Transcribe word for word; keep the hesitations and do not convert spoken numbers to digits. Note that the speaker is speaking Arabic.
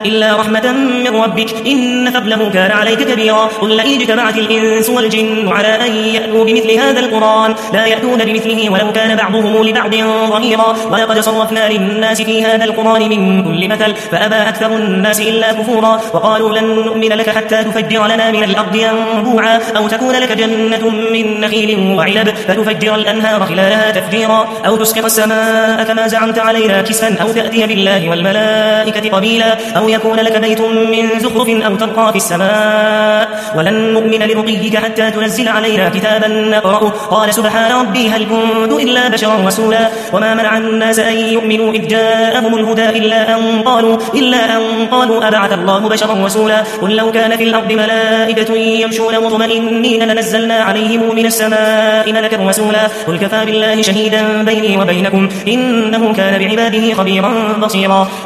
إلا رحمة من ربك إن فضله كان عليك كبيرا. قل لئن اجتمعت الإنس والجن على أن يأتوا بمثل هذا القرآن لا يأتون بمثله ولو كان بعضهم لبعض ظهيرا. ولقد صرفنا للناس في هذا القرآن من كل مثل فأبى أكثر الناس إلا كفورا. وقالوا لن نؤمن لك حتى تفجر لنا من الأرض ينبوعا أو تكون لك جنة من نخيل وعنب فتفجر الأنهار خلالها تفجيرا أو تسقط السماء كما زعمت علينا كسفا أو تأتي بالله والملائكة قبيلا أو يكون لك بيت من زخرف أو ترقى في السماء ولن نؤمن لرقيك حتى تنزل علينا كتابا نقرأه. قال سبحان ربي هل كنت إلا بشرا رسولا. وما منع الناس أن يؤمنوا إذ جاءهم الهدى إلا أن قالوا, إلا أن قالوا أبعث الله بشرا رسولا. قل لو كان في الأرض ملائكة يمشون مطمئنين لنزلنا عليهم من السماء ملكا رسولا. قل كفى بالله شهيدا بيني وبينكم إنه كان بعباده خبيرا بصيرا.